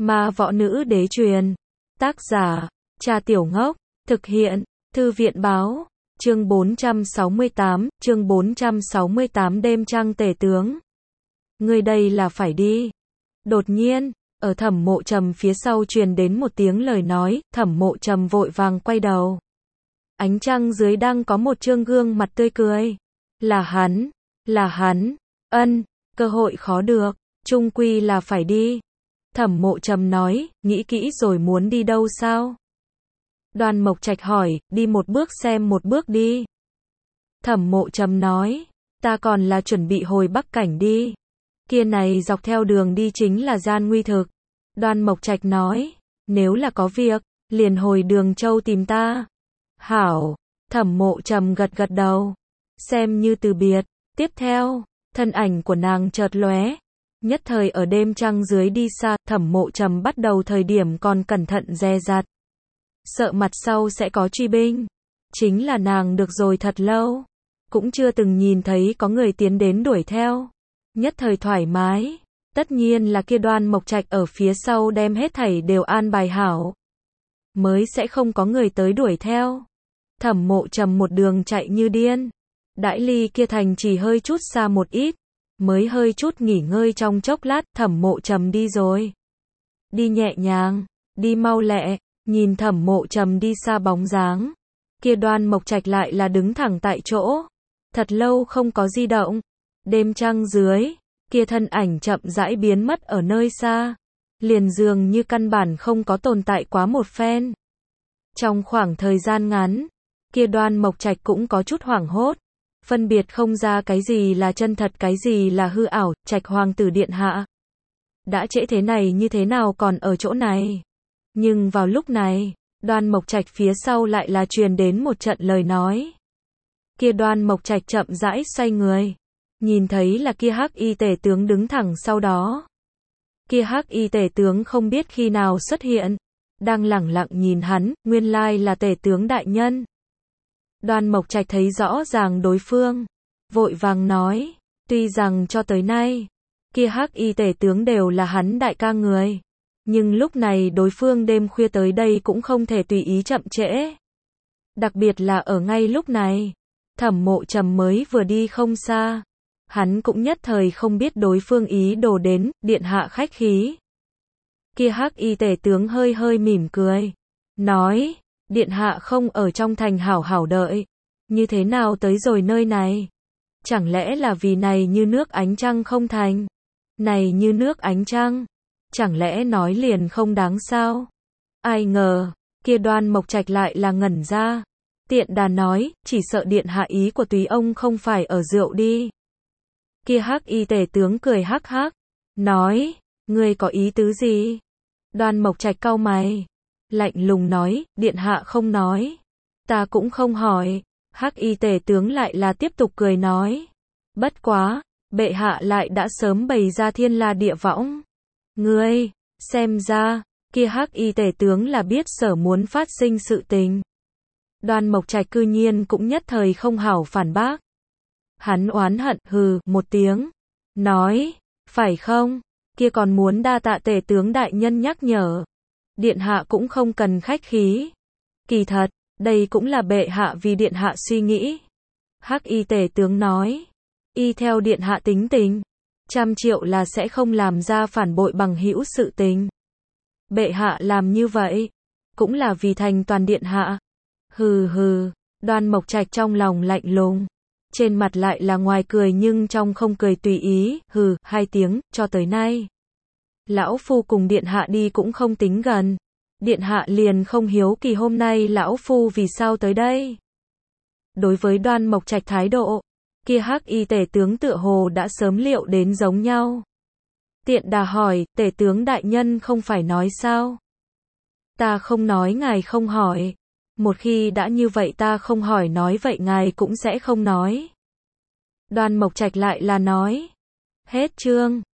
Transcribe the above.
Ma võ nữ đế truyền. Tác giả, Cha Tiểu Ngốc. Thực hiện, Thư viện báo. Chương 468 đêm trăng tể tướng. Ngươi đây là phải đi. Đột nhiên, ở Thẩm Mộ Trầm phía sau truyền đến một tiếng lời nói, Thẩm Mộ Trầm vội vàng quay đầu. Ánh trăng dưới đang có một trương gương mặt tươi cười. Là hắn, cơ hội khó được, chung quy là phải đi. Thẩm Mộ Trầm nói, nghĩ kỹ rồi muốn đi đâu sao? Đoan Mộc Trạch hỏi, đi một bước xem một bước đi. Thẩm Mộ Trầm nói, ta còn là chuẩn bị hồi Bắc Cảnh đi. Kia này dọc theo đường đi chính là gian nguy thực. Đoan Mộc Trạch nói, nếu là có việc, liền hồi Đường Châu tìm ta. Hảo, Thẩm Mộ Trầm gật gật đầu. Xem như từ biệt. Tiếp theo, thân ảnh của nàng chợt lóe. Nhất thời ở đêm trăng dưới đi xa, Thẩm Mộ Trầm bắt đầu thời điểm còn cẩn thận dè dặt. Sợ mặt sau sẽ có truy binh. Chính là nàng được rồi thật lâu. Cũng chưa từng nhìn thấy có người tiến đến đuổi theo. Nhất thời thoải mái. Tất nhiên là kia Đoan Mộc Trạch ở phía sau đem hết thảy đều an bài hảo. Mới sẽ không có người tới đuổi theo. Thẩm Mộ Trầm một đường chạy như điên. Đãi ly kia thành chỉ hơi chút xa một ít. Mới hơi chút nghỉ ngơi trong chốc lát, Thẩm Mộ Trầm đi rồi. Đi nhẹ nhàng, đi mau lẹ, nhìn Thẩm Mộ Trầm đi xa bóng dáng. Kia Đoan Mộc Trạch lại là đứng thẳng tại chỗ. Thật lâu không có di động. Đêm trăng dưới, kia thân ảnh chậm rãi biến mất ở nơi xa. Liền dường như căn bản không có tồn tại quá một phen. Trong khoảng thời gian ngắn, kia Đoan Mộc Trạch cũng có chút hoảng hốt. Phân biệt không ra cái gì là chân thật cái gì là hư ảo. Trạch hoàng tử điện hạ. Đã trễ thế này như thế nào còn ở chỗ này. Nhưng vào lúc này, Đoan Mộc Trạch phía sau lại là truyền đến một trận lời nói. Kia Đoan Mộc Trạch chậm rãi xoay người. Nhìn thấy là kia Hắc Y tể tướng đứng thẳng sau đó. Kia Hắc Y tể tướng không biết khi nào xuất hiện. Đang lẳng lặng nhìn hắn, nguyên lai là tể tướng đại nhân. Đoan Mộc Trạch thấy rõ ràng đối phương. Vội vàng nói, tuy rằng cho tới nay, kia Hắc Y tể tướng đều là hắn đại ca người. Nhưng lúc này đối phương đêm khuya tới đây cũng không thể tùy ý chậm trễ. Đặc biệt là ở ngay lúc này, Thẩm Mộ Trầm mới vừa đi không xa. Hắn cũng nhất thời không biết đối phương ý đồ đến, điện hạ khách khí. Kia Hắc Y tể tướng hơi hơi mỉm cười. Nói, điện hạ không ở trong thành hảo hảo đợi. Như thế nào tới rồi nơi này? Chẳng lẽ là vì này như nước ánh trăng không thành? Này như nước ánh trăng. Chẳng lẽ nói liền không đáng sao? Ai ngờ, kia Đoan Mộc Trạch lại là ngẩn ra. Tiện đà nói, chỉ sợ điện hạ ý của túy ông không phải ở rượu đi. Kia Hắc Y tể tướng cười hắc hắc. Nói, ngươi có ý tứ gì? Đoan Mộc Trạch cau mày. Lạnh lùng nói, điện hạ không nói. Ta cũng không hỏi. Hắc Y tể tướng lại là tiếp tục cười nói. Bất quá, bệ hạ lại đã sớm bày ra thiên la địa võng. Ngươi, xem ra, kia Hắc Y tể tướng là biết sở muốn phát sinh sự tình. Đoan Mộc Trạch cư nhiên cũng nhất thời không hảo phản bác. Hắn oán hận hừ một tiếng. Nói, phải không, kia còn muốn đa tạ tể tướng đại nhân nhắc nhở. Điện hạ cũng không cần khách khí. Kỳ thật, đây cũng là bệ hạ vì điện hạ suy nghĩ. Hắc Y tể tướng nói. Y theo điện hạ tính tình. 100 triệu là sẽ không làm ra phản bội bằng hữu sự tình. Bệ hạ làm như vậy, cũng là vì thành toàn điện hạ. Hừ hừ, Đoan Mộc Trạch trong lòng lạnh lùng. Trên mặt lại là ngoài cười nhưng trong không cười tùy ý, hừ, 2 tiếng, cho tới nay. Lão phu cùng điện hạ đi cũng không tính gần. Điện hạ liền không hiếu kỳ hôm nay lão phu vì sao tới đây. Đối với Đoan Mộc Trạch thái độ, kia Hắc Y tể tướng tựa hồ đã sớm liệu đến giống nhau. Tiện đà hỏi, tể tướng đại nhân không phải nói sao? Ta không nói ngài không hỏi. Một khi đã như vậy ta không hỏi nói vậy ngài cũng sẽ không nói. Đoan Mộc Trạch lại là nói. Hết chương.